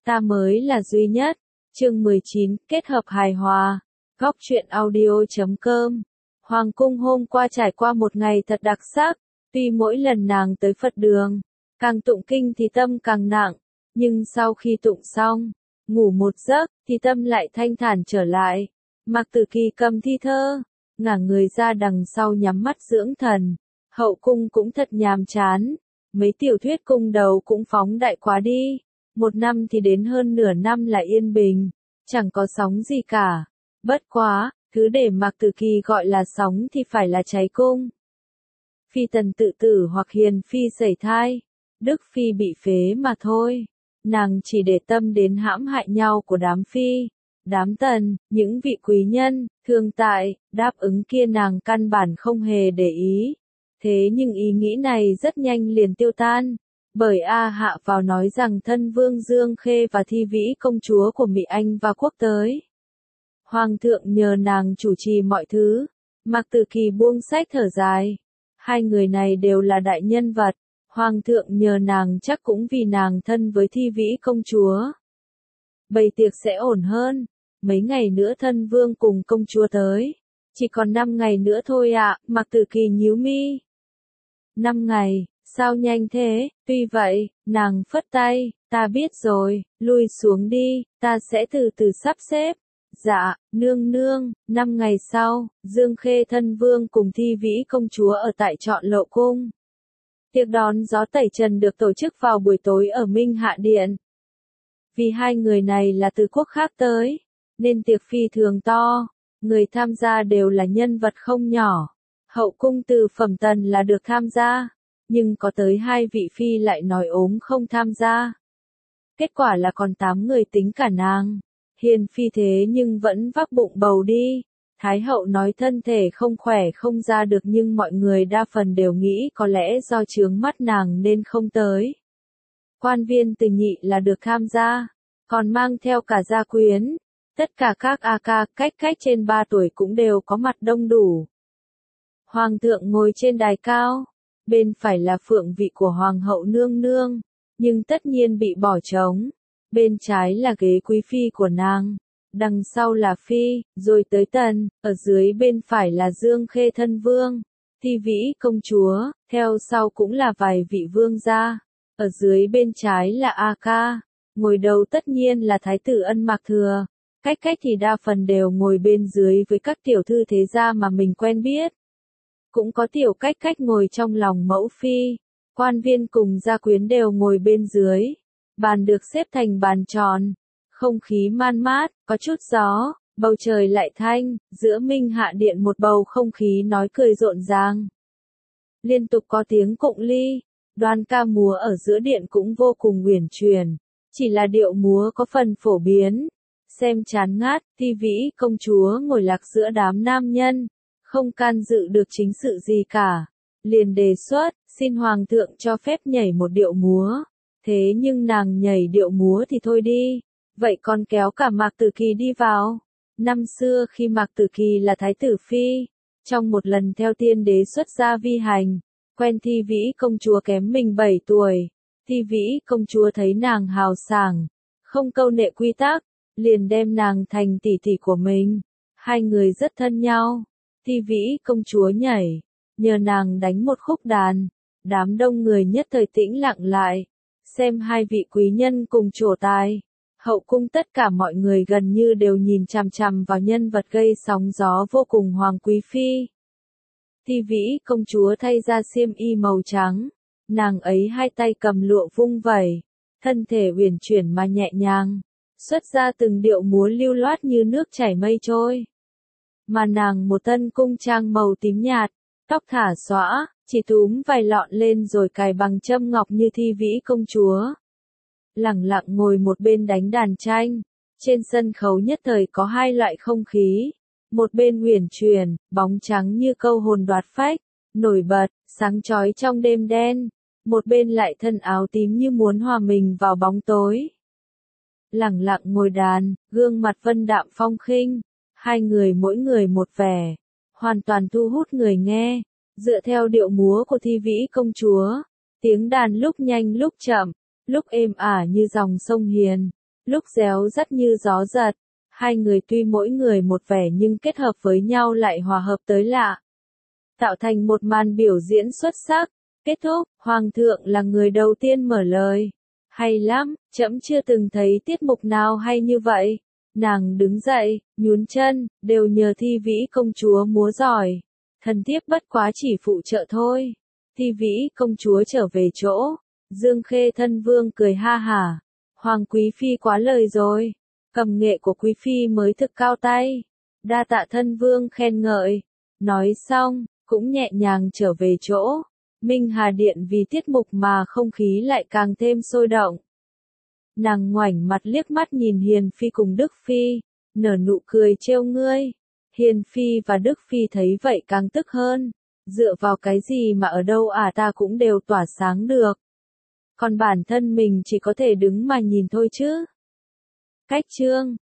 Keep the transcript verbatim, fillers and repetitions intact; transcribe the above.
ta mới là duy nhất. Chương mười chín, kết hợp hài hòa. Góc truyện audio chấm com. Hoàng cung hôm qua trải qua một ngày thật đặc sắc, tuy mỗi lần nàng tới Phật đường, càng tụng kinh thì tâm càng nặng, nhưng sau khi tụng xong, ngủ một giấc, thì tâm lại thanh thản trở lại. Mạc Tử Kỳ cầm thi thơ, ngả người ra đằng sau nhắm mắt dưỡng thần. Hậu cung cũng thật nhàm chán, mấy tiểu thuyết cung đầu cũng phóng đại quá đi. Một năm thì đến hơn nửa năm là yên bình, chẳng có sóng gì cả. Bất quá, cứ để Mạc Tử Kỳ gọi là sóng thì phải là cháy cung. Phi tần tự tử hoặc hiền phi sẩy thai, Đức phi bị phế mà thôi. Nàng chỉ để tâm đến hãm hại nhau của đám phi, đám tần, những vị quý nhân, thương tại, đáp ứng kia nàng căn bản không hề để ý. Thế nhưng ý nghĩ này rất nhanh liền tiêu tan, bởi A Hạ vào nói rằng thân vương Dương Khê và Thi Vĩ công chúa của Mỹ Anh và quốc tới. Hoàng thượng nhờ nàng chủ trì mọi thứ. Mạc Tử Kỳ buông sách thở dài. Hai người này đều là đại nhân vật. Hoàng thượng nhờ nàng chắc cũng vì nàng thân với Thi Vĩ công chúa. Bày tiệc sẽ ổn hơn. Mấy ngày nữa thân vương cùng công chúa tới. Chỉ còn năm ngày nữa thôi ạ. À, Mạc Tử Kỳ nhíu mi. Năm ngày, sao nhanh thế? Tuy vậy, nàng phất tay. Ta biết rồi, lui xuống đi, ta sẽ từ từ sắp xếp. Dạ, nương nương. Năm ngày sau, Dương Khê thân vương cùng Thi Vĩ công chúa ở tại Trọn Lộ cung. Tiệc đón gió tẩy trần được tổ chức vào buổi tối ở Minh Hạ Điện. Vì hai người này là từ quốc khác tới, nên tiệc phi thường to, người tham gia đều là nhân vật không nhỏ. Hậu cung từ phẩm tần là được tham gia, nhưng có tới hai vị phi lại nói ốm không tham gia. Kết quả là còn tám người tính cả nàng. Hiền phi thế nhưng vẫn vác bụng bầu đi. Thái hậu nói thân thể không khỏe không ra được, nhưng mọi người đa phần đều nghĩ có lẽ do chướng mắt nàng nên không tới. Quan viên từ nhị là được tham gia, còn mang theo cả gia quyến. Tất cả các a ca cách cách trên ba tuổi cũng đều có mặt đông đủ. Hoàng thượng ngồi trên đài cao, bên phải là phượng vị của hoàng hậu nương nương, nhưng tất nhiên bị bỏ trống. Bên trái là ghế quý phi của nàng, đằng sau là phi, rồi tới tần, ở dưới bên phải là Dương Khê thân vương, Thi Vĩ công chúa, theo sau cũng là vài vị vương gia, ở dưới bên trái là A Ca, ngồi đầu tất nhiên là Thái tử Ân Mạc Thừa, cách cách thì đa phần đều ngồi bên dưới với các tiểu thư thế gia mà mình quen biết. Cũng có tiểu cách cách ngồi trong lòng mẫu phi, quan viên cùng gia quyến đều ngồi bên dưới. Bàn được xếp thành bàn tròn, không khí man mát, có chút gió, bầu trời lại thanh, giữa Minh Hạ Điện một bầu không khí nói cười rộn ràng. Liên tục có tiếng cụng ly, đoàn ca múa ở giữa điện cũng vô cùng uyển chuyển, chỉ là điệu múa có phần phổ biến. Xem chán ngát, Thi Vĩ công chúa ngồi lạc giữa đám nam nhân, không can dự được chính sự gì cả, liền đề xuất, xin hoàng thượng cho phép nhảy một điệu múa. Thế nhưng nàng nhảy điệu múa thì thôi đi, vậy còn kéo cả Mạc Tử Kỳ đi vào. Năm xưa khi Mạc Tử Kỳ là thái tử phi, trong một lần theo tiên đế xuất gia vi hành, quen Thi Vĩ công chúa kém mình bảy tuổi, Thi Vĩ công chúa thấy nàng hào sảng, không câu nệ quy tắc, liền đem nàng thành tỷ tỷ của mình. Hai người rất thân nhau, Thi Vĩ công chúa nhảy, nhờ nàng đánh một khúc đàn, đám đông người nhất thời tĩnh lặng lại. Xem hai vị quý nhân cùng trổ tài. Hậu cung tất cả mọi người gần như đều nhìn chằm chằm vào nhân vật gây sóng gió vô cùng Hoàng Quý Phi. Thi Vĩ công chúa thay ra xiêm y màu trắng. Nàng ấy hai tay cầm lụa vung vẩy. Thân thể uyển chuyển mà nhẹ nhàng. Xuất ra từng điệu múa lưu loát như nước chảy mây trôi. Mà nàng một thân cung trang màu tím nhạt. Tóc thả xõa. Chỉ túm vài lọn lên rồi cài bằng châm ngọc như Thi Vĩ công chúa. Lẳng lặng ngồi một bên đánh đàn tranh. Trên sân khấu nhất thời có hai loại không khí. Một bên uyển chuyển, bóng trắng như câu hồn đoạt phách, nổi bật, sáng chói trong đêm đen. Một bên lại thân áo tím như muốn hòa mình vào bóng tối. Lẳng lặng ngồi đàn, gương mặt vân đạm phong khinh. Hai người mỗi người một vẻ, hoàn toàn thu hút người nghe. Dựa theo điệu múa của Thi Vĩ công chúa, tiếng đàn lúc nhanh lúc chậm, lúc êm ả như dòng sông hiền, lúc réo rắt như gió giật. Hai người tuy mỗi người một vẻ nhưng kết hợp với nhau lại hòa hợp tới lạ. Tạo thành một màn biểu diễn xuất sắc. Kết thúc, Hoàng thượng là người đầu tiên mở lời. Hay lắm, trẫm chưa từng thấy tiết mục nào hay như vậy. Nàng đứng dậy, nhún chân, đều nhờ Thi Vĩ công chúa múa giỏi. Thần thiếp bất quá chỉ phụ trợ thôi. Thi Vĩ công chúa trở về chỗ. Dương Khê thân vương cười ha hả. Hoàng quý phi quá lời rồi. Cầm nghệ của quý phi mới thực cao tay. Đa tạ thân vương khen ngợi. Nói xong, cũng nhẹ nhàng trở về chỗ. Minh Hà Điện vì tiết mục mà không khí lại càng thêm sôi động. Nàng ngoảnh mặt liếc mắt nhìn Hiền Phi cùng Đức Phi, nở nụ cười trêu ngươi. Hiền Phi và Đức Phi thấy vậy càng tức hơn. Dựa vào cái gì mà ở đâu à ta cũng đều tỏa sáng được. Còn bản thân mình chỉ có thể đứng mà nhìn thôi chứ. Cách chương